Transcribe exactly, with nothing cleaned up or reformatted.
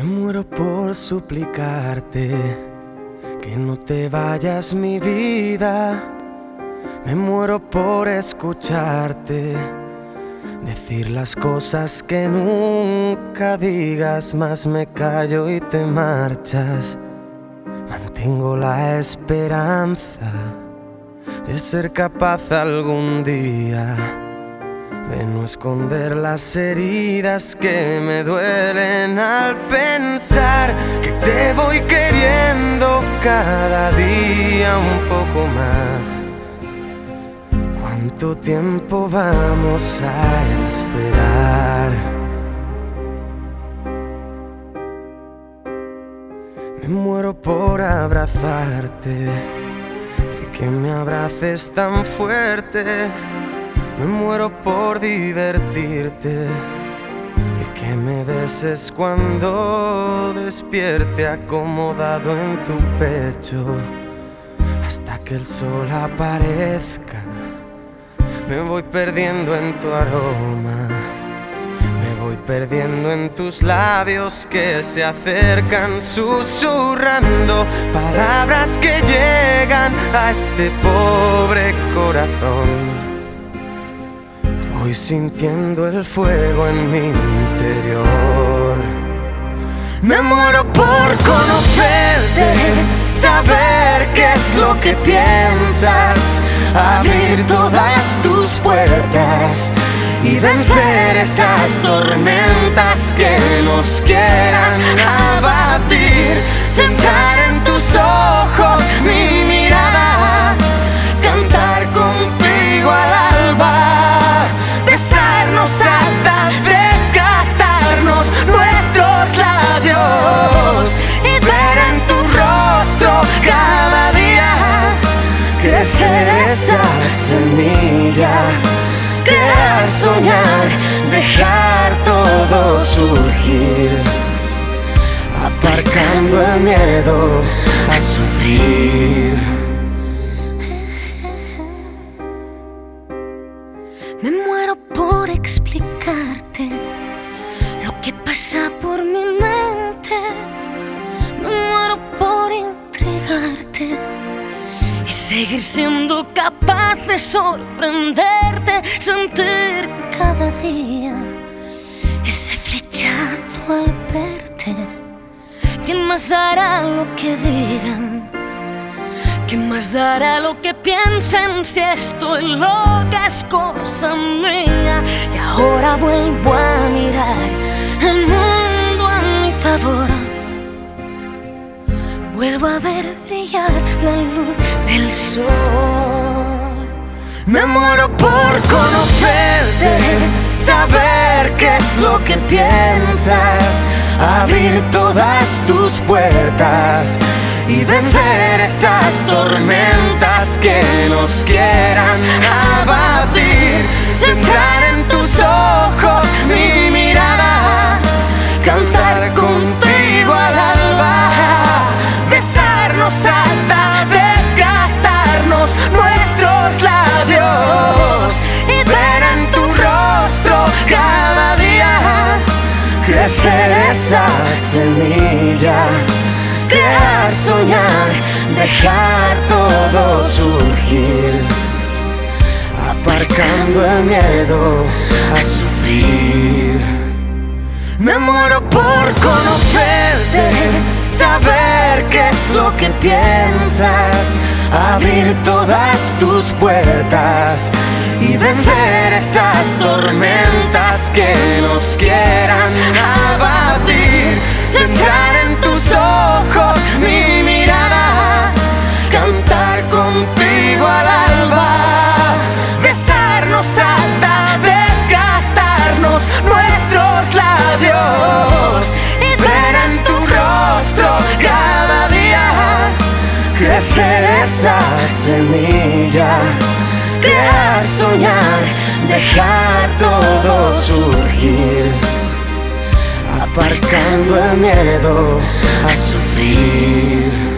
muero por suplicarte que no te vayas, mi vida. Me muero por escucharte decir las cosas que nunca digas, mas me callo y te marchas. Mantengo la esperanza de ser capaz algún día de no esconder las heridas que me duelen al pensar que te voy queriendo cada día un poco más. ¿Cuánto tiempo vamos a esperar? Me muero por abrazarte y que me abraces tan fuerte. Me muero por divertirte y que me beses cuando despierte acomodado en tu pecho hasta que el sol aparezca. Me voy perdiendo en tu aroma, me voy perdiendo en tus labios que se acercan susurrando palabras que llegan a este pobre corazón. Voy sintiendo el fuego en mi interior. Me muero por conocerte, saber qué es lo que piensas, abrir todas tus puertas y vencer esas tormentas que nos quieran abatir. Centrar en tus ojos mi mirada, cantar contigo al alba, besarnos hasta desgastarnos nuestros labios y ver en tu rostro cada día crecer esa semilla, crear, soñar, dejar todo surgir, aparcando el miedo a sufrir. Me muero por explicarte lo que pasa por mi mente. Me muero por entregarte y seguir siendo capaz de sorprenderte, sentir cada día ese flechazo al verte. ¿Quién más dará lo que digan? ¿Quién más dará lo que piensen si estoy loca es cosa mía? Y ahora vuelvo a mirar el mundo a mi favor. Vuelvo a ver brillar la luz del sol. Me muero por conocerte, saber qué es lo que piensas, abrir todas tus puertas y vencer esas tormentas que nos quieran abatir. Centrar en tus ojos mi mirada, cantar contigo al alba, besarnos hasta desgastarnos nuestros labios y ver en tu rostro cada día crecer esa semilla, crear, soñar, dejar todo surgir, aparcando el miedo a sufrir. Me muero por conocerte, saber qué es lo que piensas, abrir todas tus puertas y vencer esas tormentas que nos quieran abatir. Centrar en tus ojos mi mirada, cantar contigo al alba, besarnos hasta desgastarnos nuestros labios y ver en tu rostro cada día crecer esa semilla, crear, soñar, dejar todo surgir, aparcando el miedo a sufrir.